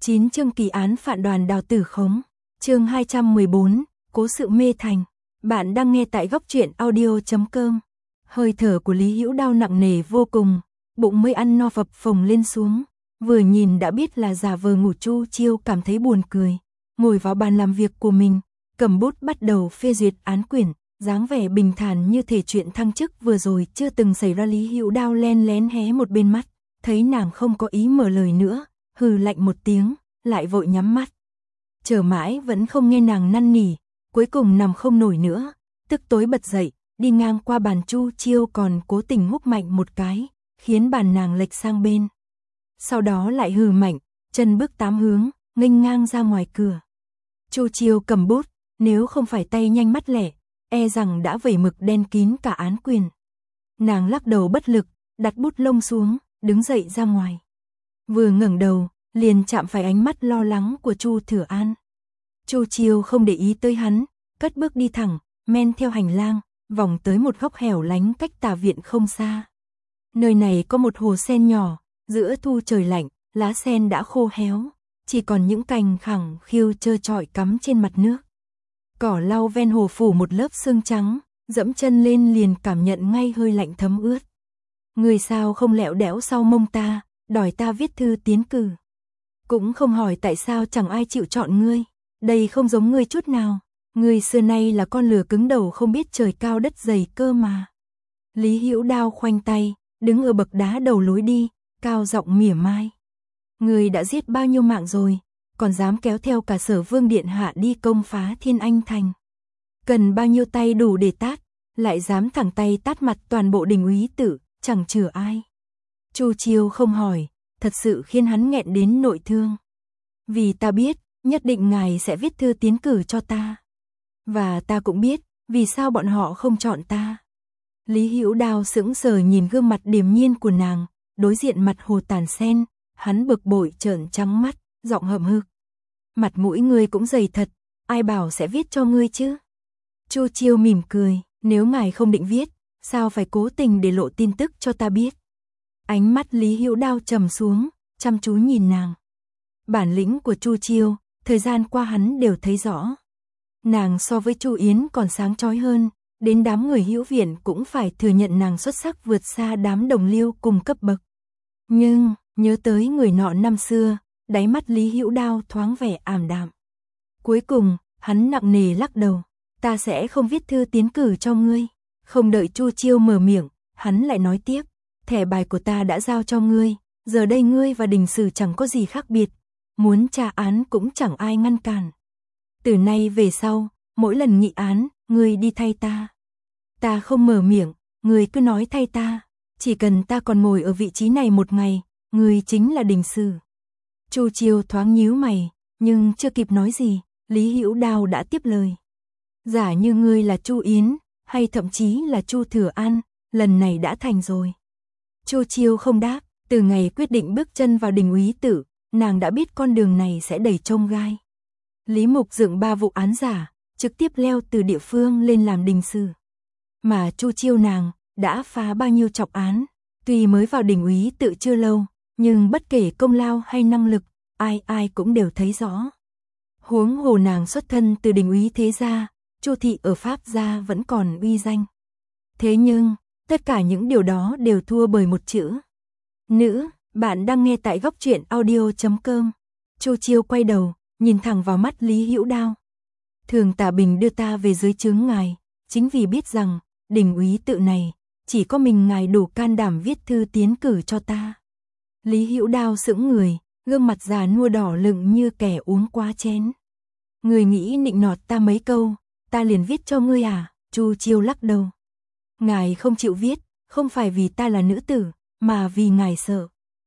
9 chương kỳ án phản đoàn Đào Tử Khống. Chương 214, cố sự mê thành. Bạn đang nghe tại góc truyện audio.com. Hơi thở của Lý Hữu Đao nặng nề vô cùng, bụng mới ăn no phập phồng lên xuống, vừa nhìn đã biết là giả vờ ngủ. Chu Chiêu cảm thấy buồn cười, ngồi vào bàn làm việc của mình, cầm bút bắt đầu phê duyệt án quyển, dáng vẻ bình thản như thể chuyện thăng chức vừa rồi chưa từng xảy ra. Lý Hữu Đao len lén hé một bên mắt, thấy nàng không có ý mở lời nữa, hừ lạnh một tiếng, lại vội nhắm mắt. Chờ mãi vẫn không nghe nàng năn nỉ, cuối cùng nằm không nổi nữa, tức tối bật dậy, đi ngang qua bàn Chu Chiêu còn cố tình húc mạnh một cái, khiến bàn nàng lệch sang bên. Sau đó lại hừ mạnh, chân bước 8 hướng, nghênh ngang ra ngoài cửa. Chu Chiêu cầm bút, nếu không phải tay nhanh mắt lẹ, e rằng đã vẩy mực đen kín cả án quyển. Nàng lắc đầu bất lực, đặt bút lông xuống, đứng dậy ra ngoài. Vừa ngẩng đầu, liền chạm phải ánh mắt lo lắng của Chu Thừa An. Chu Chiêu không để ý tới hắn, cất bước đi thẳng, men theo hành lang, vòng tới một góc hẻo lánh cách tà viện không xa. Nơi này có một hồ sen nhỏ, giữa thu trời lạnh, lá sen đã khô héo, chỉ còn những cành khẳng khiu trơ trọi cắm trên mặt nước. Cỏ lau ven hồ phủ một lớp sương trắng, dẫm chân lên liền cảm nhận ngay hơi lạnh thấm ướt. Người sao không lẹo đẽo sau mông ta, đòi ta viết thư tiến cử. Cũng không hỏi tại sao chẳng ai chịu chọn ngươi, đây không giống ngươi chút nào, ngươi xưa nay là con lừa cứng đầu không biết trời cao đất dày cơ mà. Lý Hữu Đao khoanh tay, đứng ở bậc đá đầu lối đi, cao giọng mỉa mai. Ngươi đã giết bao nhiêu mạng rồi, còn dám kéo theo cả Sở Vương điện hạ đi công phá Thiên Anh thành. Cần bao nhiêu tay đủ để tát, lại dám thẳng tay tát mặt toàn bộ đình úy tử, chẳng chừa ai. Chu Chiêu không hỏi, thật sự khiến hắn nghẹn đến nội thương. Vì ta biết, nhất định ngài sẽ viết thư tiến cử cho ta. Và ta cũng biết, vì sao bọn họ không chọn ta. Lý Hữu Đao sững sờ nhìn gương mặt điềm nhiên của nàng, đối diện mặt hồ tàn sen, hắn bực bội trợn trắng mắt, giọng hậm hực. Mặt mũi ngươi cũng dày thật, ai bảo sẽ viết cho ngươi chứ? Chu Chiêu mỉm cười, nếu ngài không định viết, sao phải cố tình để lộ tin tức cho ta biết? Ánh mắt Lý Hữu Đao trầm xuống, chăm chú nhìn nàng. Bản lĩnh của Chu Chiêu, thời gian qua hắn đều thấy rõ. Nàng so với Chu Yến còn sáng chói hơn, đến đám người hữu viện cũng phải thừa nhận nàng xuất sắc vượt xa đám đồng liêu cùng cấp bậc. Nhưng, nhớ tới người nọ năm xưa, đáy mắt Lý Hữu Đao thoáng vẻ ảm đạm. Cuối cùng, hắn nặng nề lắc đầu, ta sẽ không viết thư tiến cử cho ngươi. Không đợi Chu Chiêu mở miệng, hắn lại nói tiếp, thẻ bài của ta đã giao cho ngươi, giờ đây ngươi và đình sử chẳng có gì khác biệt, muốn tra án cũng chẳng ai ngăn cản. Từ nay về sau, mỗi lần nghị án, ngươi đi thay ta. Ta không mở miệng, ngươi cứ nói thay ta, chỉ cần ta còn ngồi ở vị trí này một ngày, ngươi chính là đình sử. Chu Chiêu thoáng nhíu mày, nhưng chưa kịp nói gì, Lý Hữu Đao đã tiếp lời. Giả như ngươi là Chu Yến, hay thậm chí là Chu Thừa An, lần này đã thành rồi. Chu Chiêu không đáp, từ ngày quyết định bước chân vào đình úy tử, nàng đã biết con đường này sẽ đầy chông gai. Lý Mục dựng 3 vụ án giả, trực tiếp leo từ địa phương lên làm đình sử. Mà Chu Chiêu nàng, đã phá bao nhiêu trọng án, tuy mới vào đình úy tự chưa lâu, nhưng bất kể công lao hay năng lực, ai cũng đều thấy rõ. Huống hồ nàng xuất thân từ đình úy thế gia, Chu thị ở Pháp gia vẫn còn uy danh. Thế nhưng, tất cả những điều đó đều thua bởi một chữ. Nữ. Bạn đang nghe tại góc truyện audio.com. Chu Chiêu quay đầu, nhìn thẳng vào mắt Lý Hữu Đao. Thường Tả Bình đưa ta về dưới trướng ngài, chính vì biết rằng, đình úy tự này, chỉ có mình ngài đủ can đảm viết thư tiến cử cho ta. Lý Hữu Đao sững người, gương mặt già nua đỏ lựng như kẻ uống quá chén. Người nghĩ nịnh nọt ta mấy câu, ta liền viết cho ngươi à? Chu Chiêu lắc đầu. Ngài không chịu viết, không phải vì ta là nữ tử, mà vì ngài sợ.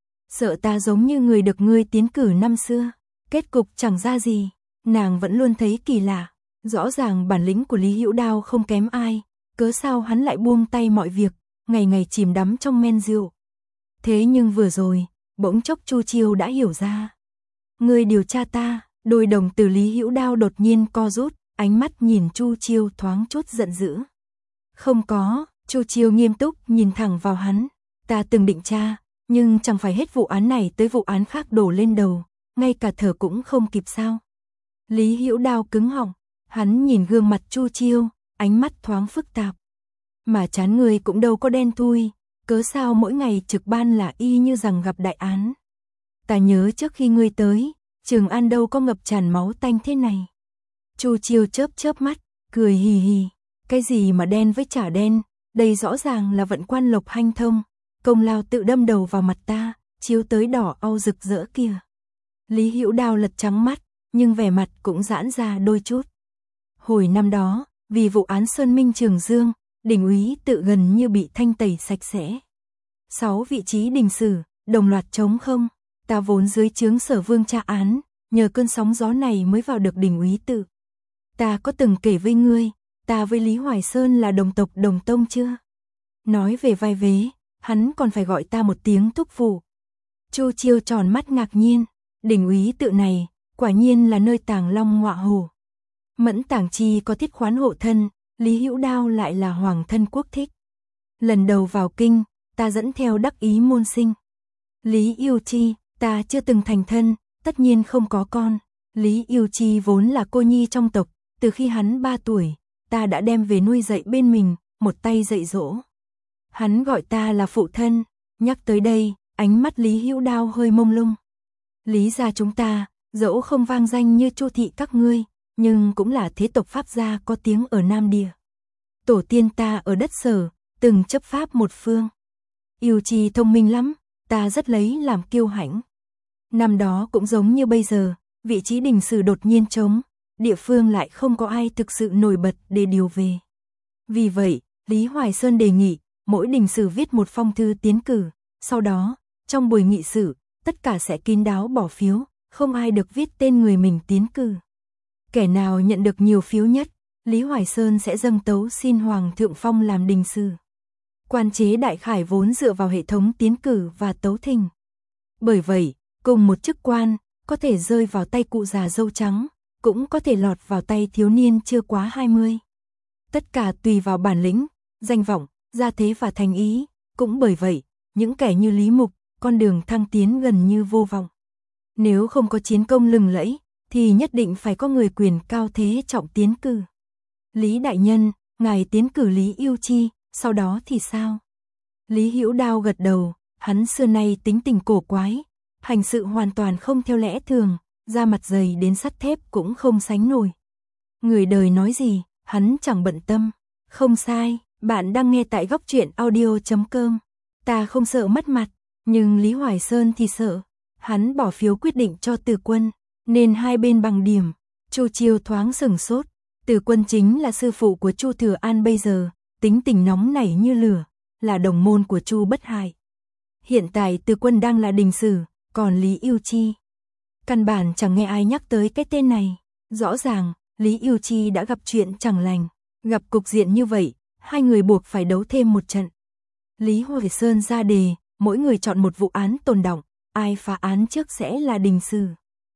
Sợ ta giống như người được ngươi tiến cử năm xưa, kết cục chẳng ra gì. Nàng vẫn luôn thấy kỳ lạ, rõ ràng bản lĩnh của Lý Hữu Đao không kém ai, cớ sao hắn lại buông tay mọi việc, ngày ngày chìm đắm trong men rượu. Thế nhưng vừa rồi, bỗng chốc Chu Chiêu đã hiểu ra. Ngươi điều tra ta, đôi đồng tử Lý Hữu Đao đột nhiên co rút, ánh mắt nhìn Chu Chiêu thoáng chút giận dữ. Không có, Chu Chiêu nghiêm túc nhìn thẳng vào hắn, ta từng định tra, nhưng chẳng phải hết vụ án này tới vụ án khác đổ lên đầu, ngay cả thở cũng không kịp sao? Lý Hữu Đao cứng họng, hắn nhìn gương mặt Chu Chiêu, ánh mắt thoáng phức tạp. Mà chán người cũng đâu có đen thui, cớ sao mỗi ngày trực ban là y như rằng gặp đại án. Ta nhớ trước khi ngươi tới, Trường An đâu có ngập tràn máu tanh thế này. Chu Chiêu chớp chớp mắt, cười hì hì, cái gì mà đen với chả đen, đây rõ ràng là vận quan Lộc hanh thông, công lao tự đâm đầu vào mặt ta, chiếu tới đỏ au rực rỡ kìa. Lý Hữu Đao lật trắng mắt, nhưng vẻ mặt cũng giãn ra đôi chút. Hồi năm đó, vì vụ án Sơn Minh Trường Dương, Đình úy tự gần như bị thanh tẩy sạch sẽ. 6 vị trí đình sử, đồng loạt trống không, ta vốn dưới trướng Sở Vương tra án, nhờ cơn sóng gió này mới vào được Đình úy tự. Ta có từng kể với ngươi, ta với Lý Hoài Sơn là đồng tộc đồng tông chưa? Nói về vai vế, hắn còn phải gọi ta một tiếng thúc phụ. Chu Chiêu tròn mắt ngạc nhiên, Đình úy tự này, quả nhiên là nơi tàng long ngọa hổ. Mẫn Tàng Chi có thiết khoán hộ thân, Lý Hữu Đao lại là hoàng thân quốc thích. Lần đầu vào kinh, ta dẫn theo đắc ý môn sinh. Lý Yêu Chi, ta chưa từng thành thân, tất nhiên không có con. Lý Yêu Chi vốn là cô nhi trong tộc, từ khi hắn 3 tuổi, ta đã đem về nuôi dạy bên mình, một tay dạy dỗ. Hắn gọi ta là phụ thân, nhắc tới đây, ánh mắt Lý Hữu Đao hơi mông lung. Lý gia chúng ta, dẫu không vang danh như Chu thị các ngươi, nhưng cũng là thế tộc pháp gia có tiếng ở Nam Địa. Tổ tiên ta ở đất Sở, từng chấp pháp một phương. Yêu Chi thông minh lắm, ta rất lấy làm kiêu hãnh. Năm đó cũng giống như bây giờ, vị trí đình sử đột nhiên trống, địa phương lại không có ai thực sự nổi bật để điều về. Vì vậy, Lý Hoài Sơn đề nghị, mỗi đình sử viết một phong thư tiến cử, sau đó, trong buổi nghị sự, tất cả sẽ kín đáo bỏ phiếu, không ai được viết tên người mình tiến cử. Kẻ nào nhận được nhiều phiếu nhất, Lý Hoài Sơn sẽ dâng tấu xin Hoàng thượng phong làm đình sử. Quan chế đại khải vốn dựa vào hệ thống tiến cử và tấu thình. Bởi vậy, cùng một chức quan, có thể rơi vào tay cụ già râu trắng, cũng có thể lọt vào tay thiếu niên chưa quá 20. Tất cả tùy vào bản lĩnh, danh vọng, gia thế và thành ý, cũng bởi vậy, những kẻ như Lý Mục, con đường thăng tiến gần như vô vọng. Nếu không có chiến công lừng lẫy, thì nhất định phải có người quyền cao thế trọng tiến cử. Lý đại nhân, ngài tiến cử Lý Yêu Chi, sau đó thì sao? Lý Hữu Đao gật đầu, hắn xưa nay tính tình cổ quái, hành sự hoàn toàn không theo lẽ thường, da mặt dày đến sắt thép cũng không sánh nổi. Người đời nói gì, hắn chẳng bận tâm. Không sai, bạn đang nghe tại góc truyện audio.com. Ta không sợ mất mặt, nhưng Lý Hoài Sơn thì sợ. Hắn bỏ phiếu quyết định cho Từ Quân, nên hai bên bằng điểm. Chu Chiêu thoáng sửng sốt, Từ Quân chính là sư phụ của Chu Thừa An bây giờ, tính tình nóng nảy như lửa, là đồng môn của Chu Bất Hại. Hiện tại Từ Quân đang là đình sử, còn Lý Yêu Chi, căn bản chẳng nghe ai nhắc tới cái tên này. Rõ ràng, Lý Yêu Chi đã gặp chuyện chẳng lành, gặp cục diện như vậy, hai người buộc phải đấu thêm một trận. Lý Hoài Sơn ra đề, mỗi người chọn một vụ án tồn đọng, ai phá án trước sẽ là đình sử.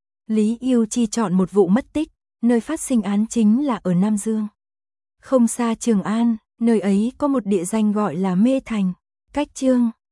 Lý Yêu Chi chọn một vụ mất tích, nơi phát sinh án chính là ở Nam Dương. Không xa Trường An, nơi ấy có một địa danh gọi là Mê Thành, cách Chương